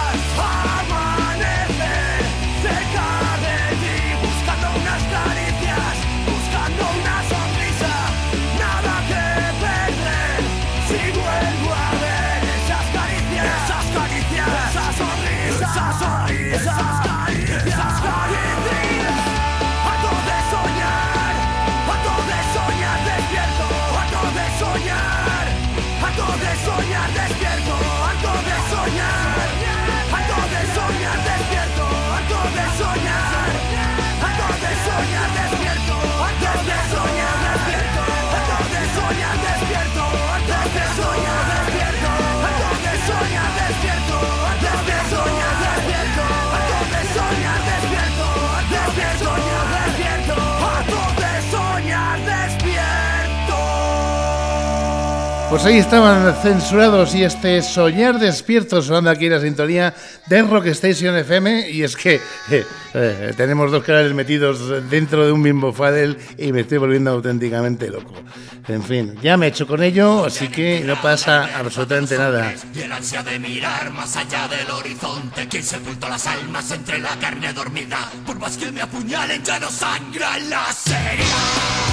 Amanecer cerca de ti, buscando unas caricias, buscando una sonrisa, nada que perder. Si vuelvo a ver esas caricias, esas caricias, esa sonrisa, esa sonrisa, esas caricias, esas caricias. Harto de soñar, harto de soñar despierto, harto de soñar, harto de soñar despierto, harto de soñar, harto de soñar despierto, harto de soñar, harto de soñar despierto, harto de soñar despierto, harto de soñar despierto, harto de soñar despierto, harto de soñar despierto, harto de soñar despierto, harto de soñar despierto, harto de soñar despierto, harto de soñar despierto. Pues ahí estaban censurados y este Soñar Despierto sonando aquí en la sintonía de Rock Station F M. Y es que eh, eh, tenemos dos canales metidos dentro de un mismo funnel y me estoy volviendo auténticamente loco. En fin, ya me he hecho con ello, así que no pasa absolutamente nada. Y el ansia de mirar más allá del horizonte, quien sepultó las almas entre la carne dormida. Por más que me apuñalen ya no sangra las heridas.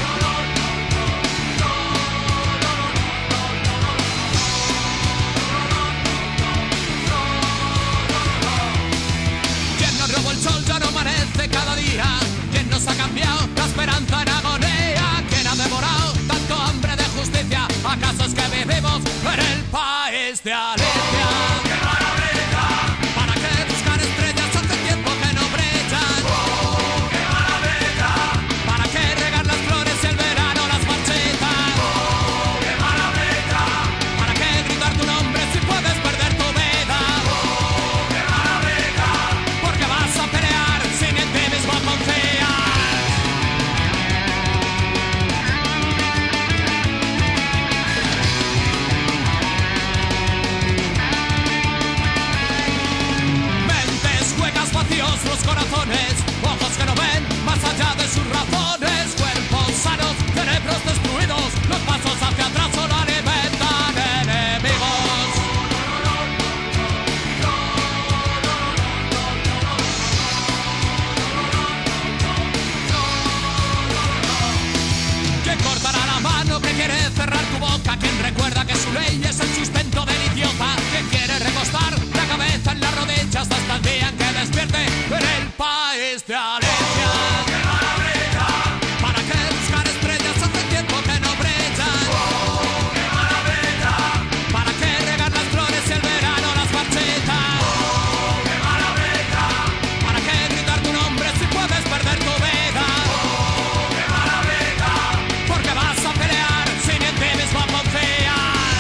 El sol ya no amanece cada día. ¿Quién nos ha cambiado la esperanza en agonía? ¿Quién ha devorado tanto hambre de justicia? ¿Acaso es que vivimos en el país de Alicia? ¡Qué maravilla! Para Rey es el sustento del idiota que quiere recostar la cabeza en las rodillas hasta el día en que despierte en el país de Alicia. ¡Qué maravilla! ¿Para qué buscar estrellas hace tiempo que no brillan? ¡Oh, qué maravilla! ¿Para qué regar las flores y el verano las marchitas? ¡Oh, qué maravilla! ¿Para qué gritar tu nombre si puedes perder tu vida? ¡Oh, qué maravilla! Porque vas a pelear sin en ti mismo confías.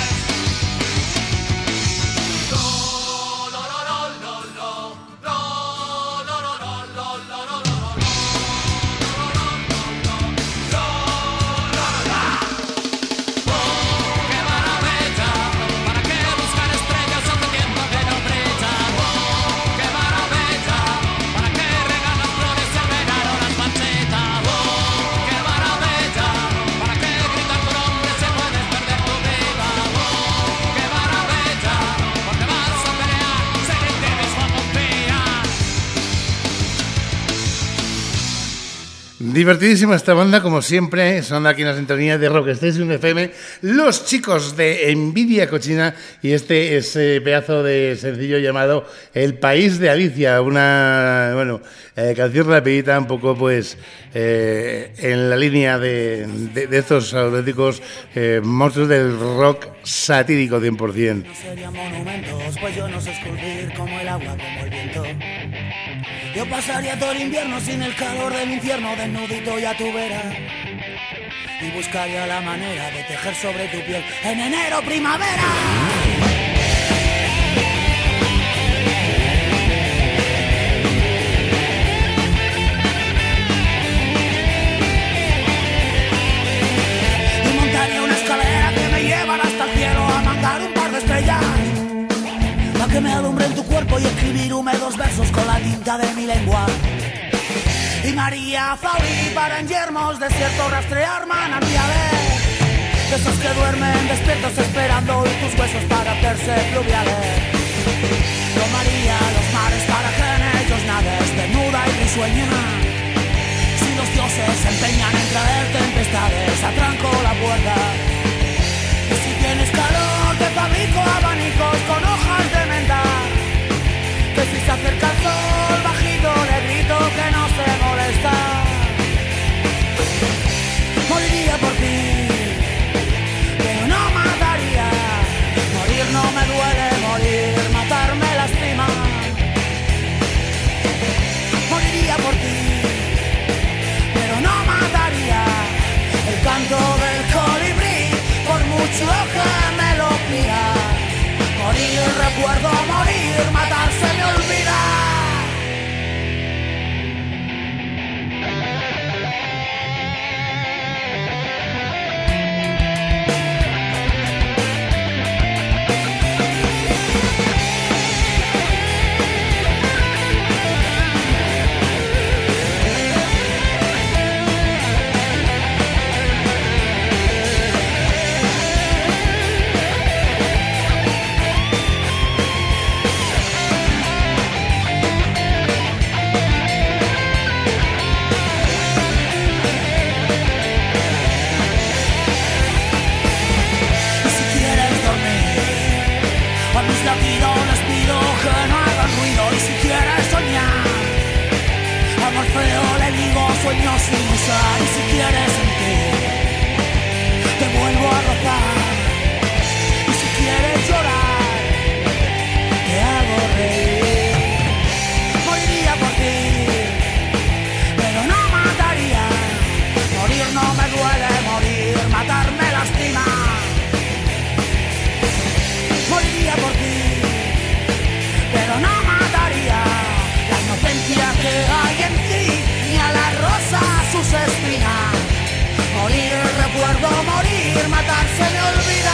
Divertidísima esta banda, como siempre, son aquí en la sintonía de Rock Station F M, los chicos de Envidia Cochina, y este es eh, pedazo de sencillo llamado El País de Alicia, una, bueno, eh, canción rapidita, un poco pues eh, en la línea de, de, de estos auténticos eh, monstruos del rock satírico cien por ciento. No serían monumentos, pues yo no sé esculpir como el agua, como el viento. Yo pasaría todo el invierno sin el calor del infierno, desnudito y a tu vera. Y buscaría la manera de tejer sobre tu piel en enero primavera. Y montaría una escalera que me llevara hasta el cielo a mandar un par de estrellas, para que me alumbren tu cuerpo y escribir húmedos versos con la tinta de mi lengua. Y María Fauri para en yermos desiertos rastrear manantiales, de esos que duermen despiertos esperando oír tus huesos para hacerse fluviales. Tomaría los mares para que en ellos nades desnuda y risueña. Si los dioses se empeñan en traer tempestades, atranco la puerta. Y si tienes calor te fabrico abanicos con hojas de menta, que si se acerca el sol bajito le grito que no se molesta. Moriría por ti, pero no mataría. Morir no me duele, morir, matar me lastima. Moriría por ti, pero no mataría. El canto del colibrí, por mucho que me lo pida. Morir, recuerdo morir, matar se me olvida. Sueños sin usar, y si quieres sentir, te vuelvo a rozar. Y si quieres llorar, te hago reír. Moriría por ti, pero no mataría. Morir no me duele, morir, matar me lastima. Moriría por ti, pero no mataría. La inocencia que hay en ti, ni a la rosa sus espinas. Morir, recuerdo morir, matar se me olvida.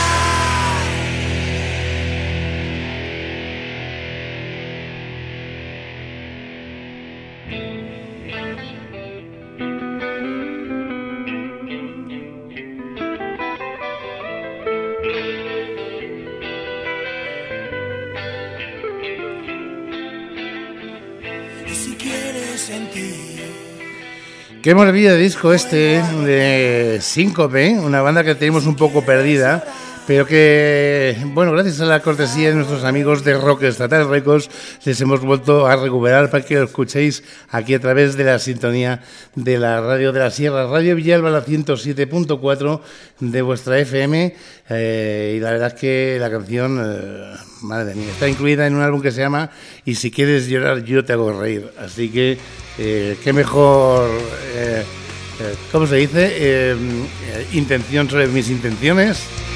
Y si quieres sentir. Qué maravilla de disco este de Síncope, una banda que tenemos un poco perdida, pero que, bueno, gracias a la cortesía de nuestros amigos de Rock Estatal Records, les hemos vuelto a recuperar para que lo escuchéis aquí a través de la sintonía de la Radio de la Sierra, Radio Villalba, la ciento siete punto cuatro de vuestra F M, eh, y la verdad es que la canción, eh, madre mía, está incluida en un álbum que se llama Y si quieres llorar, yo te hago reír, así que, eh, qué mejor... Eh, ¿Cómo se dice? Eh, eh, intención sobre mis intenciones.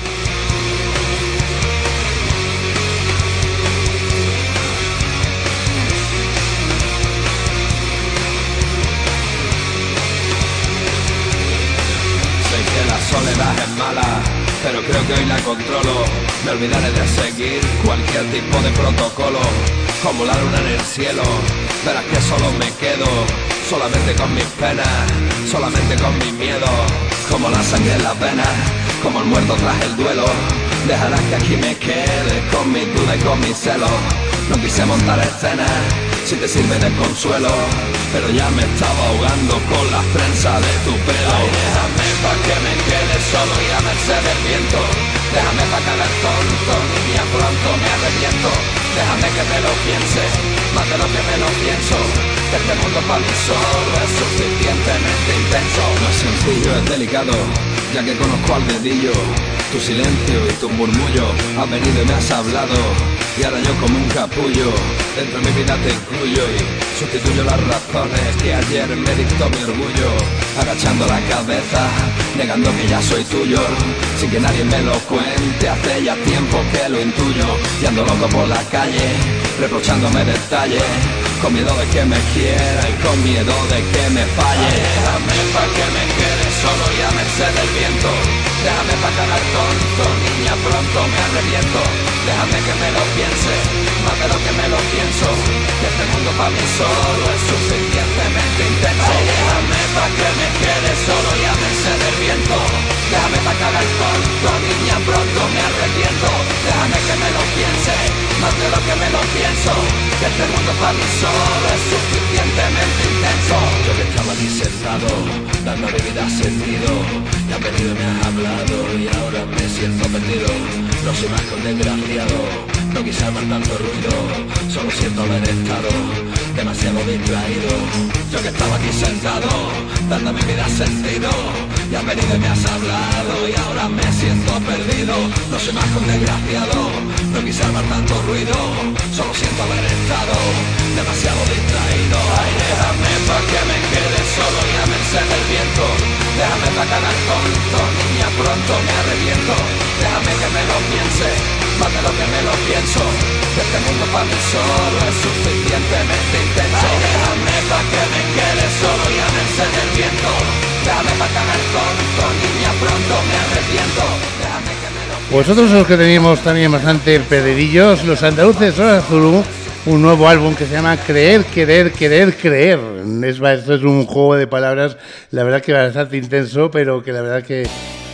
Sé que la soledad es mala, pero creo que hoy la controlo. Me olvidaré de seguir cualquier tipo de protocolo. Como la luna en el cielo, verás que solo me quedo solamente con mis penas, solamente con mis miedos. Como la sangre en las venas, como el muerto tras el duelo. Dejarás que aquí me quede con mis dudas y con mis celos. No quise montar escenas, si te sirve de consuelo, pero ya me estaba ahogando con las trenzas de tu pelo. Ay, déjame pa' que me quede solo y a merced del viento. Déjame pa' caer tonto, niña, pronto me arrepiento. Déjame que me lo piense, más de lo que me lo pienso. Que este mundo pa' mí solo es suficientemente intenso. No es sencillo, es delicado, ya que conozco al dedillo tu silencio y tu murmullo. Has venido y me has hablado, y ahora yo como un capullo dentro de mi vida te incluyo y sustituyo las razones que ayer me dictó mi orgullo. Agachando la cabeza, negando que ya soy tuyo, sin que nadie me lo cuente, hace ya tiempo que lo intuyo. Y ando loco por la calle, reprochándome detalles, con miedo de que me quiera y con miedo de que me falle. Déjame pa' que me quede solo y a merced del viento. Déjame pa' cagar tonto, niña, pronto me arrepiento. Déjame que me lo piense, más de lo que me lo pienso. Que este mundo pa' mí solo es suficientemente intenso. Ay, déjame pa' que me quede solo y a merced del viento. Déjame pa' cagar tonto, niña, pronto me arrepiento. Déjame que me lo piense, más de lo que me lo pienso. Que este mundo pa' mí solo es suficientemente intenso. Yo que estaba aquí sentado, dando a mi vida sentido, y has venido y me has hablado, y ahora me siento perdido. No soy más que un desgraciado, no quise armar tanto ruido, solo siento haber estado demasiado distraído. Yo que estaba aquí sentado, dando a mi vida sentido, y has venido y me has hablado, y ahora me siento perdido. No soy más que un desgraciado, no quise armar tanto ruido, solo siento haber estado demasiado distraído. Ay, déjame pa' que me quede solo y a merced del viento. Déjame pa' cagar tonto, niña, pronto me arrepiento. Déjame que me lo piense, más de lo que me lo pienso. Que este mundo pa' mí solo es suficientemente intenso. Ay, déjame pa' que me quede solo y a merced del viento. Déjame pa' cagar tonto, niña, pronto me arrepiento. Déjame que me lo piense. Vosotros los que teníamos también bastante pederillos, los andaluces Hora Zulu, un nuevo álbum que se llama Creer, Querer, Querer, Creer. Es, esto es un juego de palabras, la verdad que bastante intenso, pero que la verdad que,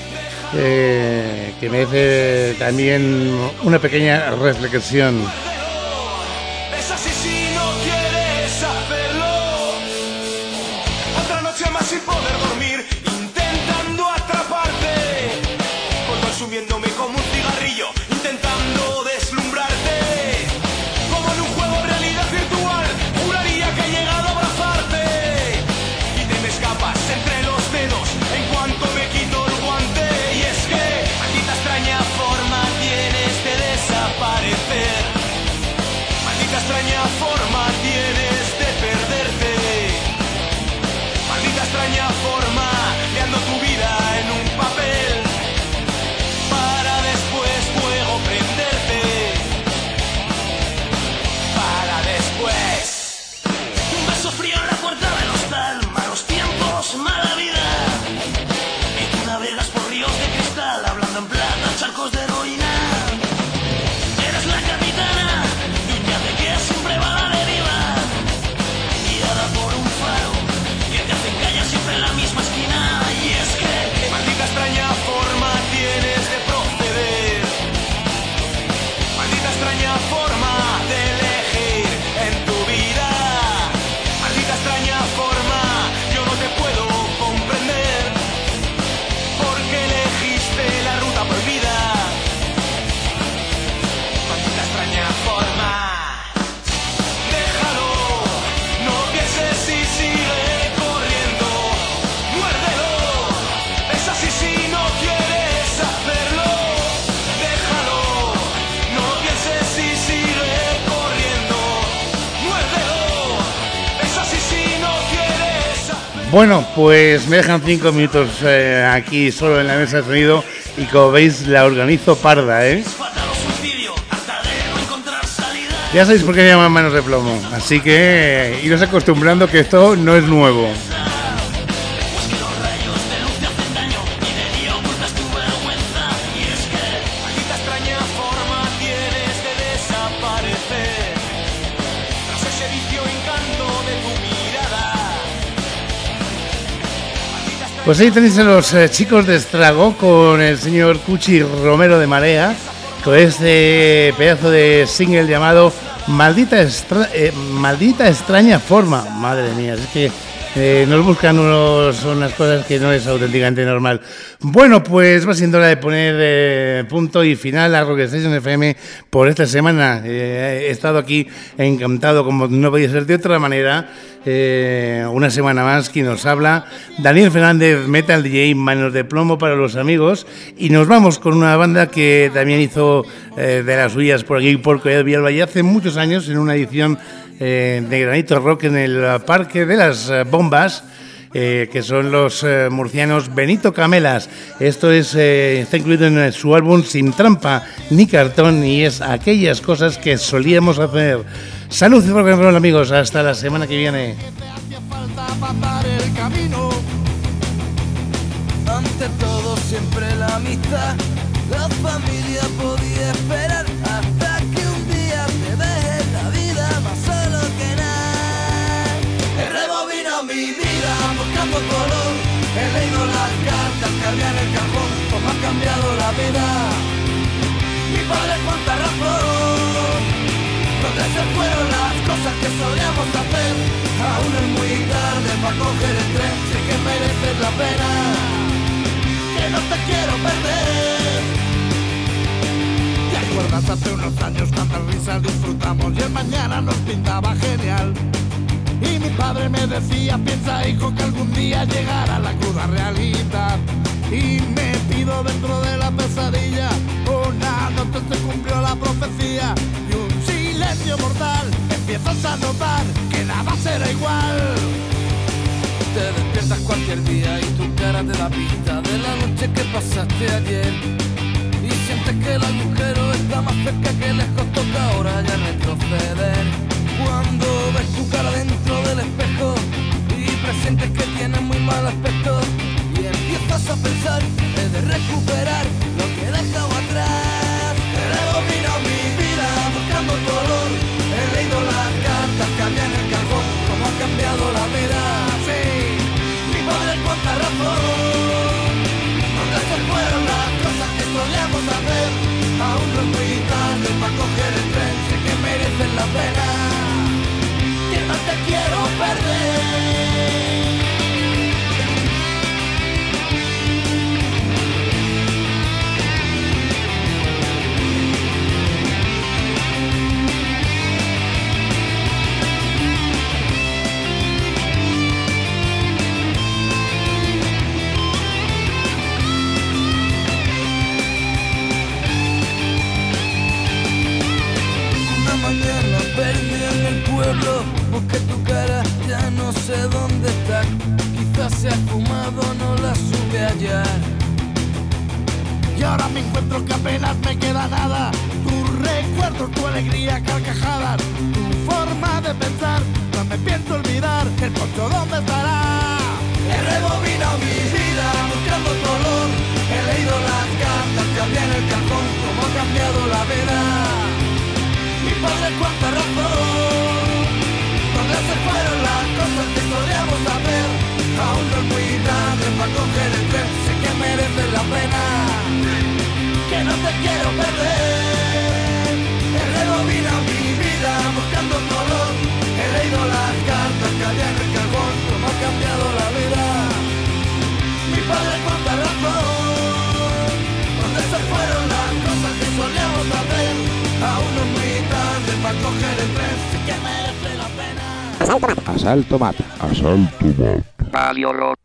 eh, que merece también una pequeña reflexión. Es así si no quieres hacerlo. Otra noche más sin poder dormir, intentando atraparte, consumiéndome como un cigarrillo, intentando deslumbrarte. Como en un juego de realidad virtual, juraría que he llegado a abrazarte, y te me escapas entre los dedos en cuanto me quito el guante. Y es que aquí esta extraña forma tienes de desaparecer. extraña forma. Déjalo, no pienses y sigue corriendo. Muérdelo, es así si no quieres hacerlo. Déjalo, no pienses y sigue corriendo. Muérdelo, es así si no quieres hacerlo. Bueno, pues me dejan cinco minutos eh, aquí solo en la mesa de sonido y como veis la organizo parda, ¿eh? Ya sabéis por qué se llaman Manos de Plomo, así que eh, iros acostumbrando que esto no es nuevo. Pues ahí tenéis a los eh, chicos de Estrago con el señor Cuchi Romero de Marea, con este pedazo de single llamado Maldita, extra- eh, Maldita extraña forma. Madre mía, es que eh, nos buscan unos, unas cosas que no es auténticamente normal. Bueno, pues va siendo hora de poner eh, punto y final a Rock Station F M por esta semana. Eh, he estado aquí encantado, como no podía ser de otra manera. Eh, una semana más, quien nos habla, Daniel Fernández, Metal D J, Manos de Plomo para los amigos, y nos vamos con una banda que también hizo eh, de las suyas por aquí por Collado Villalba ya hace muchos años en una edición eh, de Granito Rock en el Parque de las eh, Bombas, eh, que son los eh, murcianos Benito Camelas. Esto es eh, está incluido en su álbum Sin Trampa ni Cartón y es aquellas cosas que solíamos hacer. Salud y rock and roll, amigos, hasta la semana que viene. Hacía falta pasar el camino. Ante todo siempre la amistad. La familia podía esperar hasta que un día te dejes la vida más solo que nada. He rebobinado mi vida buscando color. He leído las cartas que había en el cajón. Cómo ha cambiado la vida. Mi padre cuánta razón. Donde se fueron las cosas que solíamos hacer. Aún es muy tarde para coger el tren. Sé que mereces la pena, que no te quiero perder. ¿Te acuerdas hace unos años cuántas risas disfrutamos y el mañana nos pintaba genial? Y mi padre me decía, piensa hijo que algún día llegará la cruda realidad. Y metido dentro de la pesadilla, una noche se cumplió la profecía. Y un silencio mortal, empiezas a notar que nada será igual. Te despiertas cualquier día y tu cara te da pista de la noche que pasaste ayer. Y sientes que el agujero está más cerca que lejos, toca ahora ya retroceder. Cuando ves tu cara dentro del espejo y presientes que tienes muy mal aspecto, y empiezas a pensar, he de recuperar lo que he dejado atrás. He rebobinado mi vida buscando color. He leído las cartas que había en el cajón. Cómo ha cambiado la vida, sí. Mi padre cuánta razón. Donde se fueron las cosas que solíamos hacer. Aún no es muy tarde para coger el tren. Sé que mereces la pena, que no te quiero perder. Mañana perdí en el pueblo, busqué tu cara, ya no sé dónde está. Quizás se ha fumado, no la supe hallar. Y ahora me encuentro que apenas me queda nada. Tus recuerdos, tu alegría, carcajadas, tu forma de pensar, no me pienso olvidar. El poncho dónde estará. He rebobinado mi vida buscando color. He leído las cartas que había en el cajón. Cómo ha cambiado la vida. Mi padre cuánta razón. Donde se fueron las cosas que solíamos hacer. Aún no es muy tarde para coger el tren. Sé que mereces la pena, que no te quiero perder. He rebobinado mi vida buscando color. He leído las cartas que había en el cajón. Cómo ha cambiado la vida. Mi padre cuánta razón. Donde se fueron las cosas que solíamos hacer. Aún no es muy tarde para coger el tren, sí que merece la pena. Asalto mata. Asalto mata. Radio Rock.